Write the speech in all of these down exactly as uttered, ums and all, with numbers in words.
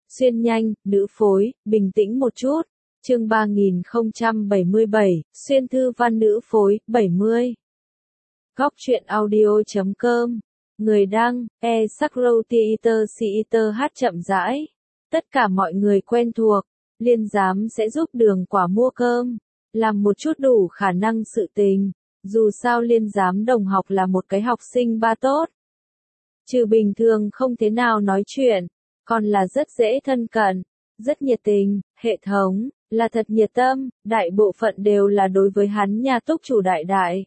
Xuyên nhanh, nữ phối, bình tĩnh một chút. Chương ba nghìn không trăm bảy mươi bảy, xuyên thư văn nữ phối, bảy mươi. Góc truyện audio chấm com. Người đăng, e Sakro Theater Theater hát chậm rãi. Tất cả mọi người quen thuộc, Liên giám sẽ giúp Đường Quả mua cơm, làm một chút đủ khả năng sự tình. Dù sao Liên giám đồng học là một cái học sinh ba tốt. Trừ bình thường không thế nào nói chuyện, còn là rất dễ thân cận, rất nhiệt tình, hệ thống, là thật nhiệt tâm, đại bộ phận đều là đối với hắn nhà túc chủ đại đại.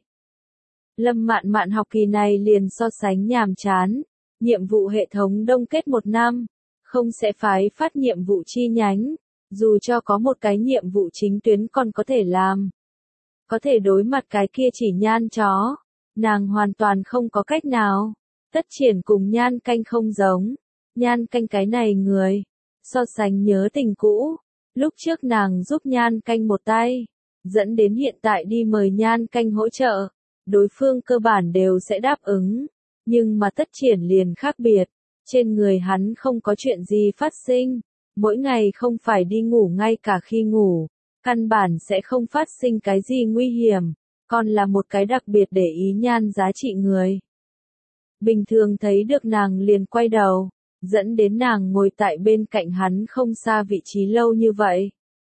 Lâm Mạn Mạn học kỳ này liền so sánh nhàm chán, nhiệm vụ hệ thống đông kết một năm, không sẽ phái phát nhiệm vụ chi nhánh, dù cho có một cái nhiệm vụ chính tuyến còn có thể làm. Có thể đối mặt cái kia chỉ nhan chó, nàng hoàn toàn không có cách nào. Tất Triển cùng Nhan Canh không giống, Nhan Canh cái này người, so sánh nhớ tình cũ, lúc trước nàng giúp Nhan Canh một tay, dẫn đến hiện tại đi mời Nhan Canh hỗ trợ, đối phương cơ bản đều sẽ đáp ứng, nhưng mà Tất Triển liền khác biệt, trên người hắn không có chuyện gì phát sinh, mỗi ngày không phải đi ngủ ngay cả khi ngủ, căn bản sẽ không phát sinh cái gì nguy hiểm, còn là một cái đặc biệt để ý nhan giá trị người. Bình thường thấy được nàng liền quay đầu, dẫn đến nàng ngồi tại bên cạnh hắn không xa vị trí lâu như vậy.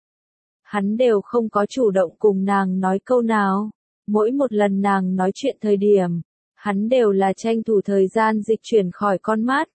Hắn đều không có chủ động cùng nàng nói câu nào, mỗi một lần nàng nói chuyện thời điểm, hắn đều là tranh thủ thời gian dịch chuyển khỏi con mắt.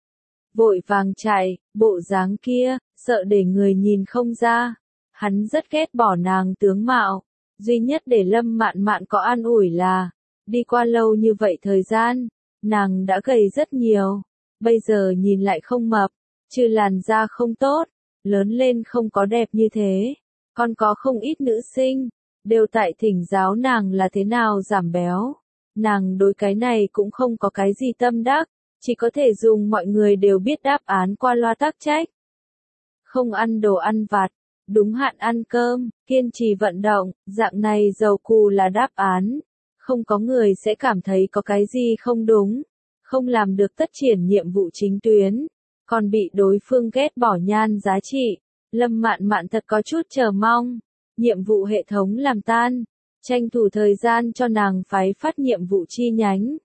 Vội vàng chạy, bộ dáng kia, sợ để người nhìn không ra. Hắn rất ghét bỏ nàng tướng mạo, duy nhất để Lâm Mạn Mạn có an ủi là, đi qua lâu như vậy thời gian, nàng đã gầy rất nhiều, bây giờ nhìn lại không mập, trừ làn da không tốt, lớn lên không có đẹp như thế, còn có không ít nữ sinh, đều tại thỉnh giáo nàng là thế nào giảm béo. Nàng đối cái này cũng không có cái gì tâm đắc, chỉ có thể dùng mọi người đều biết đáp án qua loa tắc trách. Không ăn đồ ăn vặt, đúng hạn ăn cơm, kiên trì vận động, dạng này dầu cù là đáp án. Không có người sẽ cảm thấy có cái gì không đúng, không làm được Tất Triển nhiệm vụ chính tuyến, còn bị đối phương ghét bỏ nhan giá trị. Lâm Mạn Mạn thật có chút chờ mong, nhiệm vụ hệ thống làm tan, tranh thủ thời gian cho nàng phái phát nhiệm vụ chi nhánh.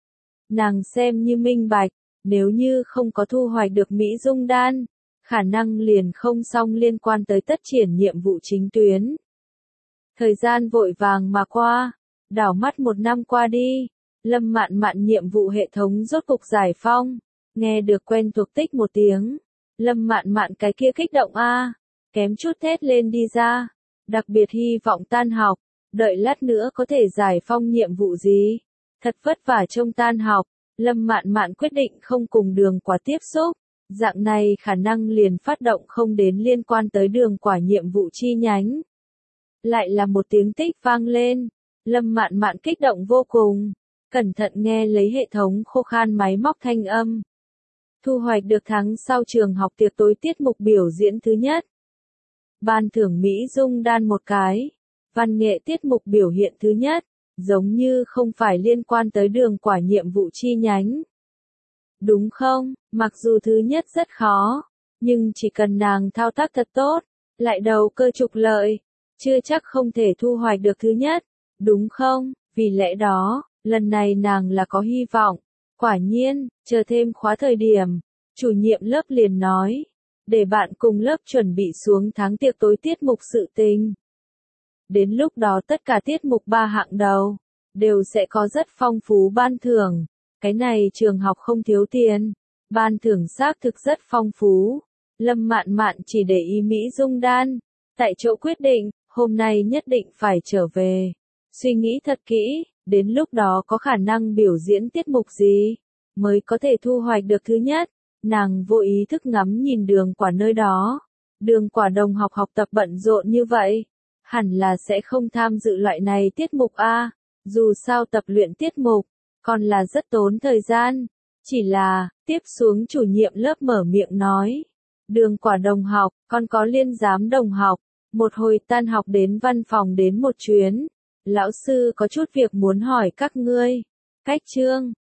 Nàng xem như minh bạch, nếu như không có thu hoạch được Mỹ Dung Đan, khả năng liền không xong liên quan tới Tất Triển nhiệm vụ chính tuyến. Thời gian vội vàng mà qua, đảo mắt một năm qua đi, Lâm Mạn Mạn nhiệm vụ hệ thống rốt cục giải phong, nghe được quen thuộc tích một tiếng, Lâm Mạn Mạn cái kia kích động a, kém chút thét lên đi ra, đặc biệt hy vọng tan học, đợi lát nữa có thể giải phong nhiệm vụ gì, thật vất vả trông tan học, Lâm Mạn Mạn quyết định không cùng Đường Quả tiếp xúc. Dạng này khả năng liền phát động không đến liên quan tới Đường Quả nhiệm vụ chi nhánh. Lại là một tiếng tích vang lên, Lâm Mạn Mạn kích động vô cùng, cẩn thận nghe lấy hệ thống khô khan máy móc thanh âm. Thu hoạch được tháng sau trường học tiệc tối tiết mục biểu diễn thứ nhất. Ban thưởng Mỹ Dung Đan một cái. Văn nghệ tiết mục biểu hiện thứ nhất, giống như không phải liên quan tới Đường Quả nhiệm vụ chi nhánh. Đúng không, mặc dù thứ nhất rất khó, nhưng chỉ cần nàng thao tác thật tốt, lại đầu cơ trục lợi, chưa chắc không thể thu hoạch được thứ nhất, đúng không, vì lẽ đó, lần này nàng là có hy vọng. Quả nhiên, chờ thêm khóa thời điểm, chủ nhiệm lớp liền nói, để bạn cùng lớp chuẩn bị xuống tháng tiệc tối tiết mục sự tình. Đến lúc đó tất cả tiết mục ba hạng đầu, đều sẽ có rất phong phú ban thưởng. Cái này trường học không thiếu tiền, ban thưởng xác thực rất phong phú. Lâm Mạn Mạn chỉ để ý Mỹ Dung Đan, tại chỗ quyết định, hôm nay nhất định phải trở về. Suy nghĩ thật kỹ, đến lúc đó có khả năng biểu diễn tiết mục gì, mới có thể thu hoạch được thứ nhất. Nàng vô ý thức ngắm nhìn Đường Quả nơi đó. Đường Quả đồng học học tập bận rộn như vậy, hẳn là sẽ không tham dự loại này tiết mục a. Dù sao tập luyện tiết mục, còn là rất tốn thời gian. Chỉ là, tiếp xuống chủ nhiệm lớp mở miệng nói. Đường Quả đồng học, còn có Liên giám đồng học, một hồi tan học đến văn phòng đến một chuyến. Lão sư có chút việc muốn hỏi các ngươi. Cách chương,